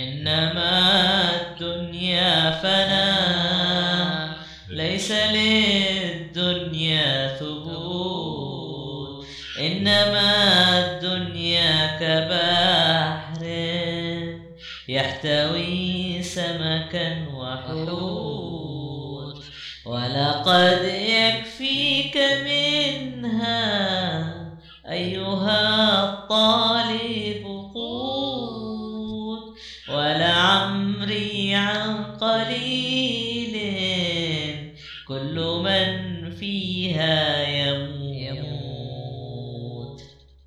إنما الدنيا فنا، ليس للدنيا ثبوت. إنما الدنيا كبحر يحتوي سمكا وحوت، ولقد يكفيك منها أيها الطالب قوت. ولعمري عن قليل